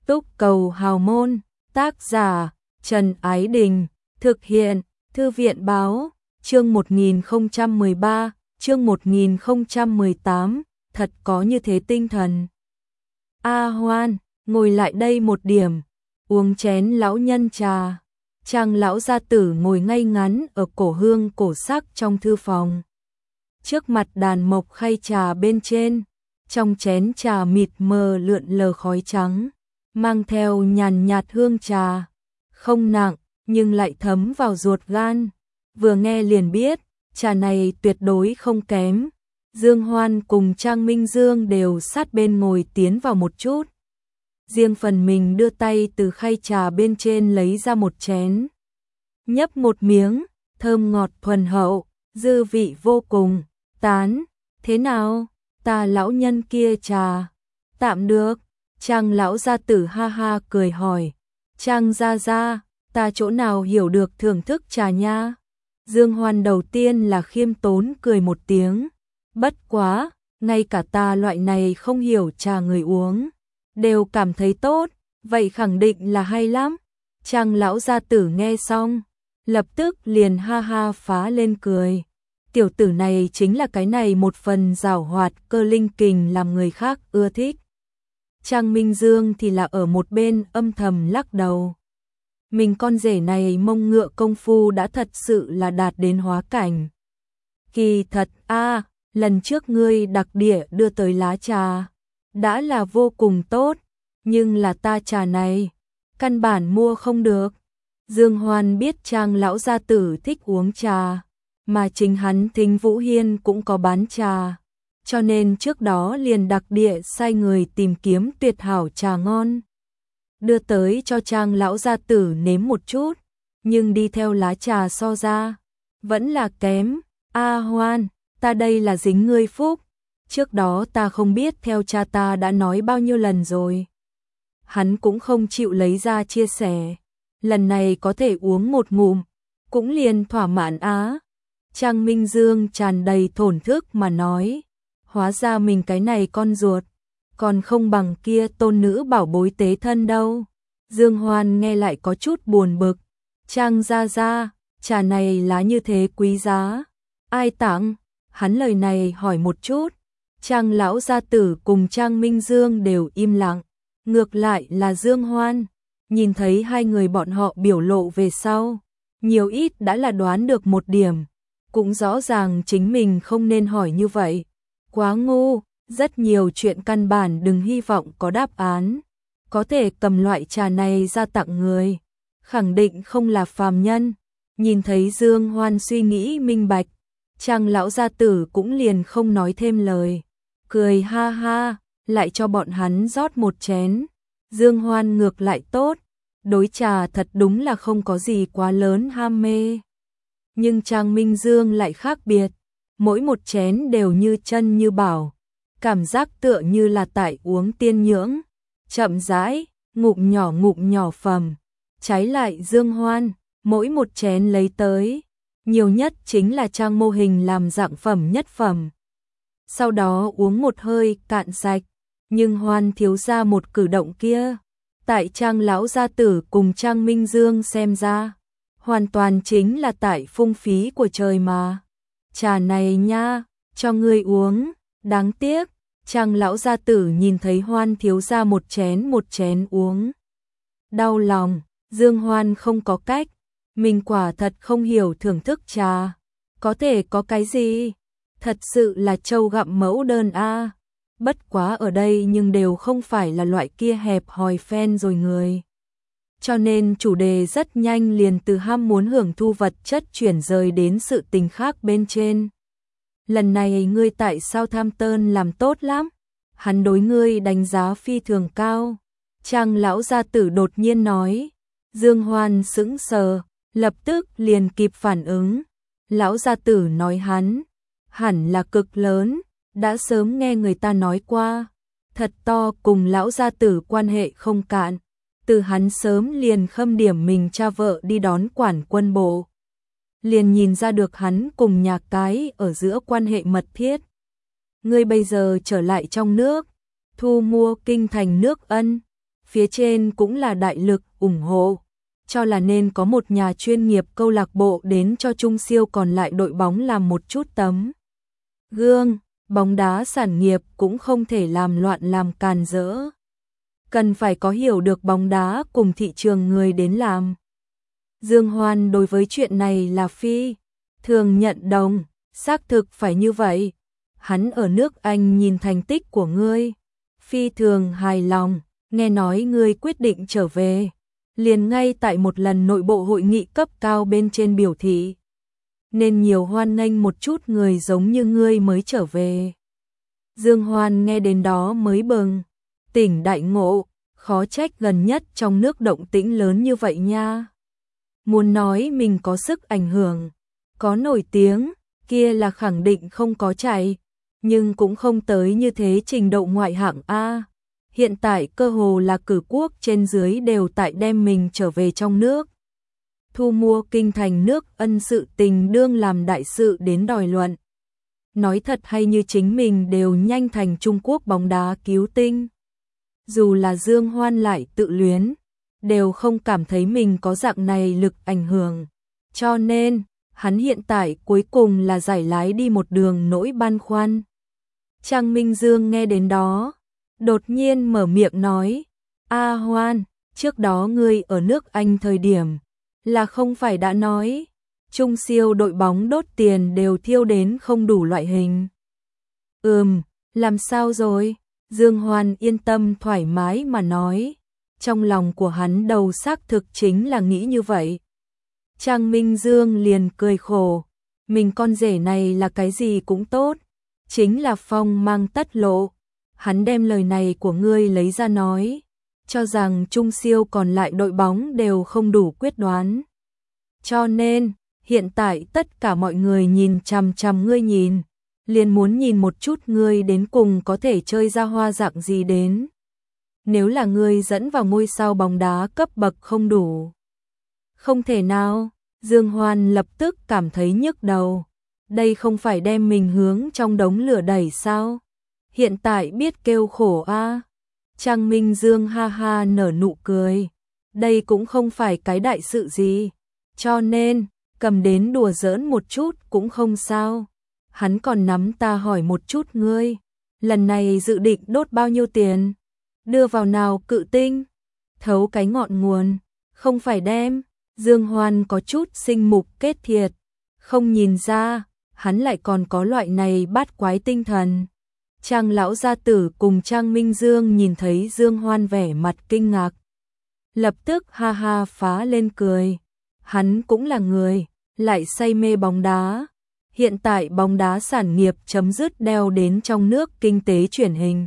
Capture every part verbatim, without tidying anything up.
Túc Cầu Hào Môn, tác giả Trần Ái Đình, thực hiện Thư viện Báo, chương một nghìn không trăm mười ba, chương một nghìn không trăm mười tám, thật có như thế tinh thần. A Hoan, ngồi lại đây một điểm, uống chén lão nhân trà. Trang lão gia tử ngồi ngay ngắn ở cổ hương cổ sắc trong thư phòng. Trước mặt đàn mộc khay trà bên trên, trong chén trà mịt mờ lượn lờ khói trắng, mang theo nhàn nhạt hương trà, không nặng nhưng lại thấm vào ruột gan. Vừa nghe liền biết, trà này tuyệt đối không kém. Dương Hoan cùng Trang Minh Dương đều sát bên ngồi tiến vào một chút. Riêng phần mình đưa tay từ khay trà bên trên lấy ra một chén. Nhấp một miếng, thơm ngọt thuần hậu, dư vị vô cùng, tán. Thế nào, ta lão nhân kia trà? Tạm được. Trang lão gia tử ha ha cười hỏi. Trang gia gia, ta chỗ nào hiểu được thưởng thức trà nha? Dương Hoan đầu tiên là khiêm tốn cười một tiếng. Bất quá, ngay cả ta loại này không hiểu trà người uống đều cảm thấy tốt, vậy khẳng định là hay lắm. Trang lão gia tử nghe xong, lập tức liền ha ha phá lên cười. Tiểu tử này chính là cái này một phần giảo hoạt cơ linh kình làm người khác ưa thích. Trang Minh Dương thì là ở một bên âm thầm lắc đầu. Mình con rể này mông ngựa công phu đã thật sự là đạt đến hóa cảnh. Kỳ thật a, lần trước ngươi đặc địa đưa tới lá trà đã là vô cùng tốt, nhưng là ta trà này căn bản mua không được. Dương Hoan biết Trang lão gia tử thích uống trà, mà chính hắn Thính Vũ Hiên cũng có bán trà, cho nên trước đó liền đặc địa sai người tìm kiếm tuyệt hảo trà ngon, đưa tới cho Trang lão gia tử nếm một chút, nhưng đi theo lá trà so ra, vẫn là kém. A Hoan, ta đây là dính ngươi phúc, trước đó ta không biết theo cha ta đã nói bao nhiêu lần rồi. Hắn cũng không chịu lấy ra chia sẻ, lần này có thể uống một ngụm, cũng liền thỏa mãn á. Trang Minh Dương tràn đầy thổn thức mà nói, hóa ra mình cái này con ruột, còn không bằng kia tôn nữ bảo bối tế thân đâu. Dương Hoan nghe lại có chút buồn bực, Trang gia gia, trà này lá như thế quý giá, ai tặng? Hắn lời này hỏi một chút, Trang lão gia tử cùng Trang Minh Dương đều im lặng, ngược lại là Dương Hoan, nhìn thấy hai người bọn họ biểu lộ về sau, nhiều ít đã là đoán được một điểm, cũng rõ ràng chính mình không nên hỏi như vậy, quá ngu, rất nhiều chuyện căn bản đừng hy vọng có đáp án, có thể cầm loại trà này ra tặng người, khẳng định không là phàm nhân. Nhìn thấy Dương Hoan suy nghĩ minh bạch, Trang lão gia tử cũng liền không nói thêm lời, cười ha ha, lại cho bọn hắn rót một chén. Dương Hoan ngược lại tốt, đối trà thật đúng là không có gì quá lớn ham mê. Nhưng Trang Minh Dương lại khác biệt, mỗi một chén đều như chân như bảo, cảm giác tựa như là tại uống tiên nhưỡng, chậm rãi, ngụm nhỏ ngụm nhỏ phẩm. Trái lại Dương Hoan, mỗi một chén lấy tới, nhiều nhất chính là Trang mô hình làm dạng phẩm nhất phẩm. Sau đó uống một hơi cạn sạch, nhưng Hoan thiếu ra một cử động kia, tại Trang lão gia tử cùng Trang Minh Dương xem ra, hoàn toàn chính là tại phung phí của trời mà. Trà này nha, cho ngươi uống, đáng tiếc. Trang lão gia tử nhìn thấy Hoan thiếu ra một chén một chén uống, đau lòng. Dương Hoan không có cách, mình quả thật không hiểu thưởng thức trà, có thể có cái gì, thật sự là trâu gặm mẫu đơn a. Bất quá ở đây nhưng đều không phải là loại kia hẹp hòi phen rồi người, cho nên chủ đề rất nhanh liền từ ham muốn hưởng thu vật chất chuyển rời đến sự tình khác bên trên. Lần này ngươi tại Southampton làm tốt lắm, hắn đối ngươi đánh giá phi thường cao. Trang lão gia tử đột nhiên nói. Dương Hoan sững sờ, lập tức liền kịp phản ứng. Lão gia tử nói hắn, hẳn là cực lớn, đã sớm nghe người ta nói qua, thật to, cùng lão gia tử quan hệ không cạn, từ hắn sớm liền khâm điểm mình cha vợ đi đón quản quân bộ. Liền nhìn ra được hắn cùng nhà cái ở giữa quan hệ mật thiết. Ngươi bây giờ trở lại trong nước, thu mua kinh thành nước Ân, phía trên cũng là đại lực ủng hộ, cho là nên có một nhà chuyên nghiệp câu lạc bộ đến cho Trung Siêu còn lại đội bóng làm một chút tấm gương, bóng đá sản nghiệp cũng không thể làm loạn làm càn rỡ. Cần phải có hiểu được bóng đá cùng thị trường người đến làm. Dương Hoan đối với chuyện này là phi thường nhận đồng, xác thực phải như vậy. Hắn ở nước Anh nhìn thành tích của ngươi, phi thường hài lòng, nghe nói ngươi quyết định trở về, liền ngay tại một lần nội bộ hội nghị cấp cao bên trên biểu thị, nên nhiều hoan nghênh một chút người giống như ngươi mới trở về. Dương Hoan nghe đến đó mới bừng tỉnh đại ngộ, khó trách gần nhất trong nước động tĩnh lớn như vậy nha. Muốn nói mình có sức ảnh hưởng, có nổi tiếng, kia là khẳng định không có chạy, nhưng cũng không tới như thế trình độ ngoại hạng A. Hiện tại cơ hồ là cử quốc trên dưới đều tại đem mình trở về trong nước. Thu mua kinh thành nước Ân sự tình đương làm đại sự đến đòi luận. Nói thật hay như chính mình đều nhanh thành Trung Quốc bóng đá cứu tinh. Dù là Dương Hoan lại tự luyến, đều không cảm thấy mình có dạng này lực ảnh hưởng. Cho nên, hắn hiện tại cuối cùng là giải lái đi một đường nỗi băn khoăn. Trang Minh Dương nghe đến đó, đột nhiên mở miệng nói, A Hoan, trước đó ngươi ở nước Anh thời điểm, là không phải đã nói, Trung Siêu đội bóng đốt tiền đều thiêu đến không đủ loại hình. Ừm, làm sao rồi? Dương Hoan yên tâm thoải mái mà nói, trong lòng của hắn đầu xác thực chính là nghĩ như vậy. Trang Minh Dương liền cười khổ, mình con rể này là cái gì cũng tốt, chính là phong mang tất lộ. Hắn đem lời này của ngươi lấy ra nói, cho rằng Trung Siêu còn lại đội bóng đều không đủ quyết đoán. Cho nên, hiện tại tất cả mọi người nhìn chằm chằm ngươi nhìn, liền muốn nhìn một chút ngươi đến cùng có thể chơi ra hoa dạng gì đến. Nếu là ngươi dẫn vào ngôi sao bóng đá cấp bậc không đủ. Không thể nào, Dương Hoan lập tức cảm thấy nhức đầu. Đây không phải đem mình hướng trong đống lửa đẩy sao? Hiện tại biết kêu khổ a. À? Trang Minh Dương ha ha nở nụ cười. Đây cũng không phải cái đại sự gì. Cho nên, cầm đến đùa giỡn một chút cũng không sao. Hắn còn nắm ta hỏi một chút ngươi. Lần này dự định đốt bao nhiêu tiền? Đưa vào nào cự tinh? Thấu cái ngọn nguồn. Không phải đem. Dương Hoan có chút sinh mục kết thiệt. Không nhìn ra, hắn lại còn có loại này bát quái tinh thần. Trang lão gia tử cùng Trang Minh Dương nhìn thấy Dương Hoan vẻ mặt kinh ngạc. Lập tức ha ha phá lên cười. Hắn cũng là người, lại say mê bóng đá. Hiện tại bóng đá sản nghiệp chấm dứt đeo đến trong nước kinh tế chuyển hình.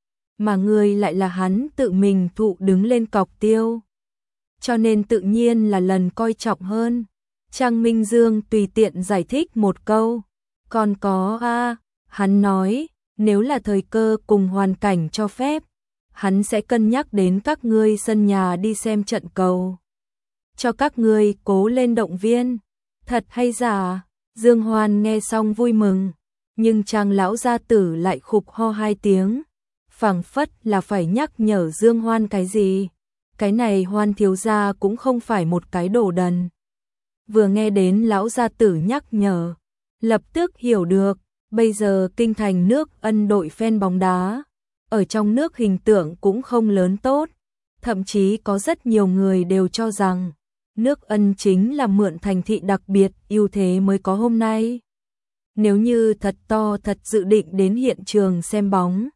Mà người lại là hắn tự mình thụ đứng lên cọc tiêu. Cho nên tự nhiên là lần coi trọng hơn. Trang Minh Dương tùy tiện giải thích một câu. Còn có a, hắn nói, nếu là thời cơ cùng hoàn cảnh cho phép, hắn sẽ cân nhắc đến các ngươi sân nhà đi xem trận cầu. Cho các ngươi cố lên động viên. Thật hay giả? Dương Hoan nghe xong vui mừng, nhưng Trang lão gia tử lại khục ho hai tiếng, phảng phất là phải nhắc nhở Dương Hoan cái gì. Cái này Hoan thiếu gia cũng không phải một cái đồ đần. Vừa nghe đến lão gia tử nhắc nhở, lập tức hiểu được, bây giờ kinh thành nước Ân đội fan bóng đá, ở trong nước hình tượng cũng không lớn tốt, thậm chí có rất nhiều người đều cho rằng nước Ân chính là mượn thành thị đặc biệt ưu thế mới có hôm nay. Nếu như thật to thật dự định đến hiện trường xem bóng,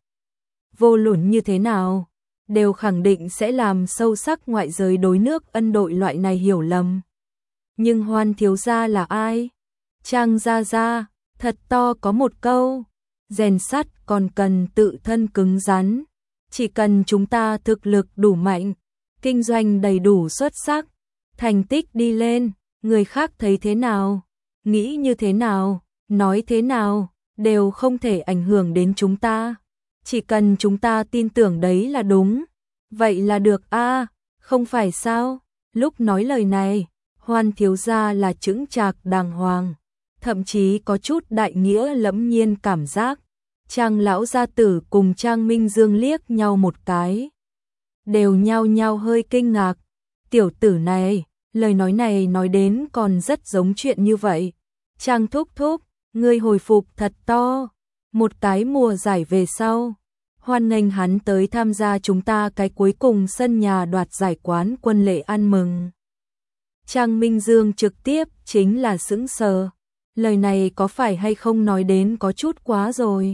vô luận như thế nào, đều khẳng định sẽ làm sâu sắc ngoại giới đối nước Ân đội loại này hiểu lầm. Nhưng Hoan thiếu gia là ai? Trang gia gia, thật to có một câu, rèn sắt còn cần tự thân cứng rắn. Chỉ cần chúng ta thực lực đủ mạnh, kinh doanh đầy đủ xuất sắc, thành tích đi lên, người khác thấy thế nào, nghĩ như thế nào, nói thế nào, đều không thể ảnh hưởng đến chúng ta. Chỉ cần chúng ta tin tưởng đấy là đúng, vậy là được a, à, không phải sao? Lúc nói lời này, Hoan thiếu gia là chững chạc đàng hoàng, thậm chí có chút đại nghĩa lẫm nhiên cảm giác. Trang lão gia tử cùng Trang Minh Dương liếc nhau một cái, đều nhao nhao hơi kinh ngạc. Tiểu tử này, lời nói này nói đến còn rất giống chuyện như vậy. Trang thúc thúc, ngươi hồi phục thật to. Một cái mùa giải về sau, hoan nghênh hắn tới tham gia chúng ta cái cuối cùng sân nhà đoạt giải quán quân lễ ăn mừng. Trang Minh Dương trực tiếp chính là sững sờ. Lời này có phải hay không nói đến có chút quá rồi.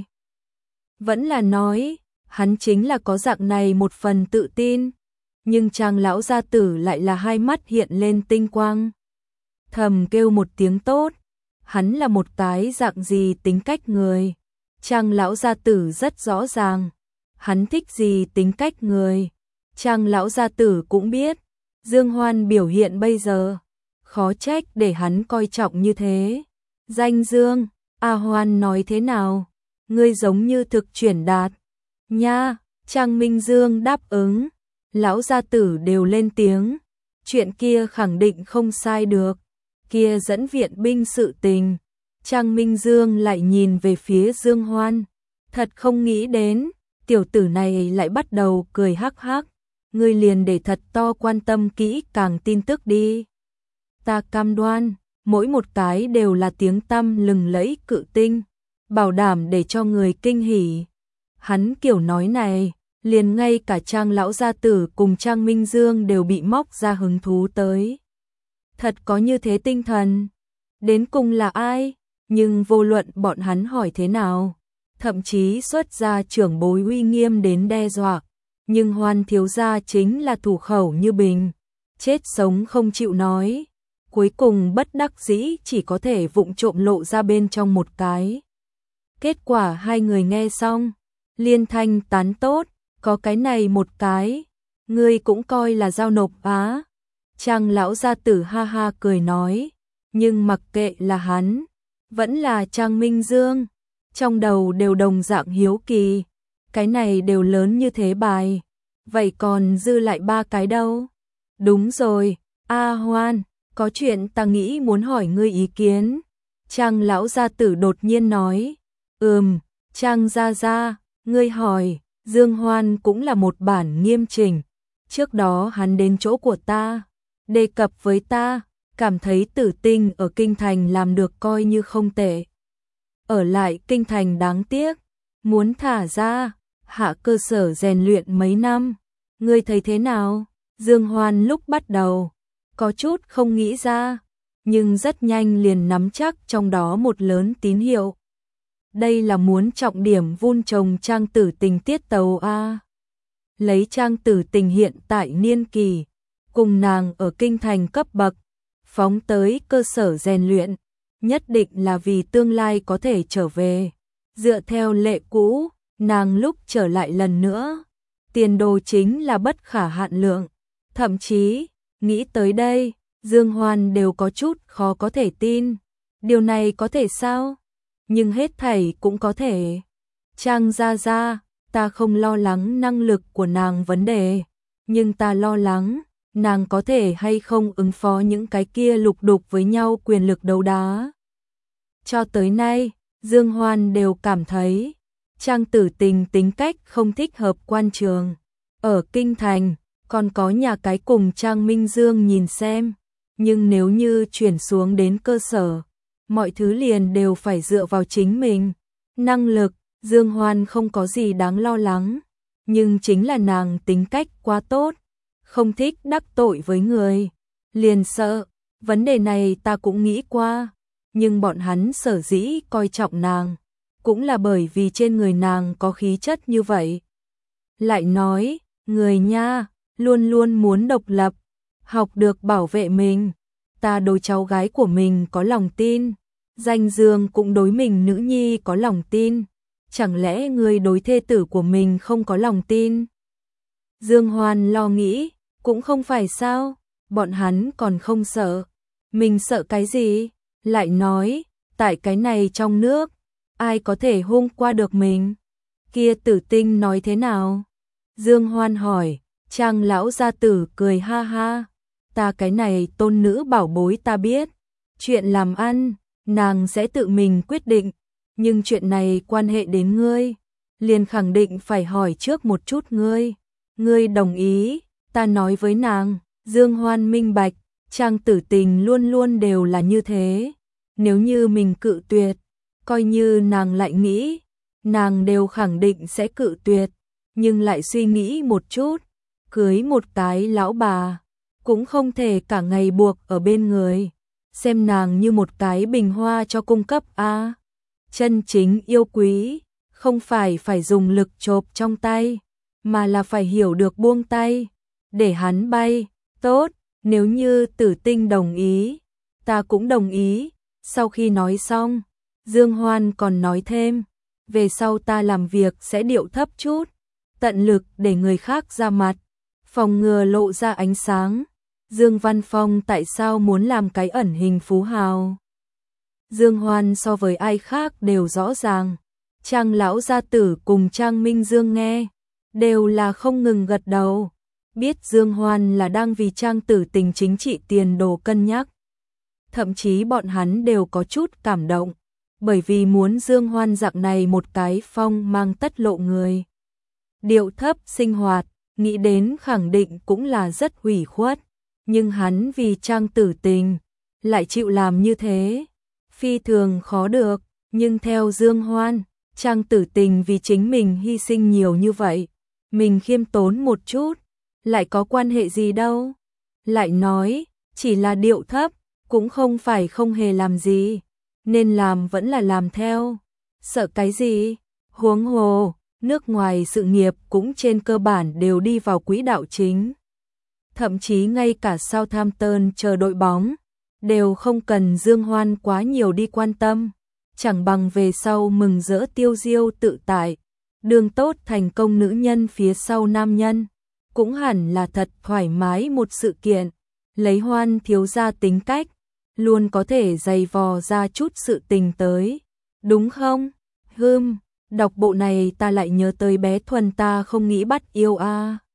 Vẫn là nói, hắn chính là có dạng này một phần tự tin. Nhưng Trang lão gia tử lại là hai mắt hiện lên tinh quang. Thầm kêu một tiếng tốt. Hắn là một cái dạng gì tính cách người. Trang lão gia tử rất rõ ràng. Hắn thích gì tính cách người. Trang lão gia tử cũng biết. Dương Hoan biểu hiện bây giờ. Khó trách để hắn coi trọng như thế. Danh Dương, A Hoan nói thế nào? Ngươi giống như thực chuyển đạt. Nha, Trang Minh Dương đáp ứng. Lão gia tử đều lên tiếng. Chuyện kia khẳng định không sai được. Kia dẫn viện binh sự tình. Trang Minh Dương lại nhìn về phía Dương Hoan. Thật không nghĩ đến, tiểu tử này lại bắt đầu cười hắc hắc. Ngươi liền để thật to quan tâm kỹ càng tin tức đi. Ta cam đoan, mỗi một cái đều là tiếng tăm lừng lẫy cự tinh, bảo đảm để cho người kinh hỉ. Hắn kiểu nói này, liền ngay cả Trang lão gia tử cùng Trang Minh Dương đều bị móc ra hứng thú tới. Thật có như thế tinh thần. Đến cùng là ai? Nhưng vô luận bọn hắn hỏi thế nào, thậm chí xuất ra trưởng bối uy nghiêm đến đe dọa, nhưng Hoan thiếu gia chính là thủ khẩu như bình, chết sống không chịu nói. Cuối cùng bất đắc dĩ chỉ có thể vụng trộm lộ ra bên trong một cái. Kết quả hai người nghe xong, liên thanh tán tốt, có cái này một cái, ngươi cũng coi là giao nộp á. Trang lão gia tử ha ha cười nói, nhưng mặc kệ là hắn, vẫn là Trang Minh Dương, trong đầu đều đồng dạng hiếu kỳ, cái này đều lớn như thế bài, vậy còn dư lại ba cái đâu? Đúng rồi, A Hoan, có chuyện ta nghĩ muốn hỏi ngươi ý kiến. Trang lão gia tử đột nhiên nói, ừm, Trang gia gia, ngươi hỏi. Dương Hoan cũng là một bản nghiêm chỉnh. Trước đó hắn đến chỗ của ta, đề cập với ta, cảm thấy Tử Tinh ở Kinh Thành làm được coi như không tệ. Ở lại Kinh Thành đáng tiếc, muốn thả ra, hạ cơ sở rèn luyện mấy năm. Ngươi thấy thế nào? Dương Hoan lúc bắt đầu, có chút không nghĩ ra, nhưng rất nhanh liền nắm chắc trong đó một lớn tín hiệu. Đây là muốn trọng điểm vun trồng Trang Tử Tình tiết tấu a. Lấy Trang Tử Tình hiện tại niên kỳ, cùng nàng ở Kinh Thành cấp bậc, phóng tới cơ sở rèn luyện, nhất định là vì tương lai có thể trở về. Dựa theo lệ cũ, nàng lúc trở lại lần nữa, tiền đồ chính là bất khả hạn lượng. Thậm chí, nghĩ tới đây, Dương Hoan đều có chút khó có thể tin. Điều này có thể sao? Nhưng hết thảy cũng có thể. Trang gia gia, ta không lo lắng năng lực của nàng vấn đề, nhưng ta lo lắng, nàng có thể hay không ứng phó những cái kia lục đục với nhau quyền lực đấu đá. Cho tới nay, Dương Hoan đều cảm thấy, Trang Tử Tình tính cách không thích hợp quan trường. Ở Kinh Thành, còn có nhà cái cùng Trang Minh Dương nhìn xem, nhưng nếu như chuyển xuống đến cơ sở, mọi thứ liền đều phải dựa vào chính mình. Năng lực, Dương Hoan không có gì đáng lo lắng, nhưng chính là nàng tính cách quá tốt, không thích đắc tội với người, liền sợ. Vấn đề này ta cũng nghĩ qua, nhưng bọn hắn sở dĩ coi trọng nàng, cũng là bởi vì trên người nàng có khí chất như vậy. Lại nói, người nha, luôn luôn muốn độc lập, học được bảo vệ mình. Ta đối cháu gái của mình có lòng tin, Danh Dương cũng đối mình nữ nhi có lòng tin, chẳng lẽ người đối thê tử của mình không có lòng tin? Dương Hoan lo nghĩ, cũng không phải sao, bọn hắn còn không sợ. Mình sợ cái gì? Lại nói, tại cái này trong nước, ai có thể hung qua được mình? Kia Tử Tinh nói thế nào? Dương Hoan hỏi. Trang lão gia tử cười ha ha, ta cái này tôn nữ bảo bối ta biết, chuyện làm ăn, nàng sẽ tự mình quyết định, nhưng chuyện này quan hệ đến ngươi, liền khẳng định phải hỏi trước một chút ngươi. Ngươi đồng ý, ta nói với nàng. Dương Hoan minh bạch, Trang Tử Tình luôn luôn đều là như thế. Nếu như mình cự tuyệt, coi như nàng lại nghĩ, nàng đều khẳng định sẽ cự tuyệt, nhưng lại suy nghĩ một chút, cưới một cái lão bà, cũng không thể cả ngày buộc ở bên người, xem nàng như một cái bình hoa cho cung cấp a. Chân chính yêu quý, không phải phải dùng lực chộp trong tay, mà là phải hiểu được buông tay, để hắn bay. Tốt, nếu như Tử Tinh đồng ý, ta cũng đồng ý. Sau khi nói xong, Dương Hoan còn nói thêm, về sau ta làm việc sẽ điệu thấp chút, tận lực để người khác ra mặt, phòng ngừa lộ ra ánh sáng. Dương Văn Phong tại sao muốn làm cái ẩn hình phú hào? Dương Hoan so với ai khác đều rõ ràng. Trang lão gia tử cùng Trang Minh Dương nghe, đều là không ngừng gật đầu. Biết Dương Hoan là đang vì Trang Tử Tình chính trị tiền đồ cân nhắc. Thậm chí bọn hắn đều có chút cảm động, bởi vì muốn Dương Hoan dạng này một cái phong mang tất lộ người. Điệu thấp sinh hoạt, nghĩ đến khẳng định cũng là rất hủy khuất, nhưng hắn vì Trang Tử Tình, lại chịu làm như thế. Phi thường khó được, nhưng theo Dương Hoan, Trang Tử Tình vì chính mình hy sinh nhiều như vậy, mình khiêm tốn một chút, lại có quan hệ gì đâu. Lại nói, chỉ là điệu thấp, cũng không phải không hề làm gì, nên làm vẫn là làm theo. Sợ cái gì? Huống hồ, nước ngoài sự nghiệp cũng trên cơ bản đều đi vào quỹ đạo chính. Thậm chí ngay cả Southampton chờ đội bóng, đều không cần Dương Hoan quá nhiều đi quan tâm, chẳng bằng về sau mừng rỡ tiêu diêu tự tại, đường tốt thành công nữ nhân phía sau nam nhân, cũng hẳn là thật thoải mái một sự kiện. Lấy Hoan thiếu gia tính cách, luôn có thể giày vò ra chút sự tình tới, đúng không? Hừm, đọc bộ này ta lại nhớ tới bé Thuần ta không nghĩ bắt yêu a.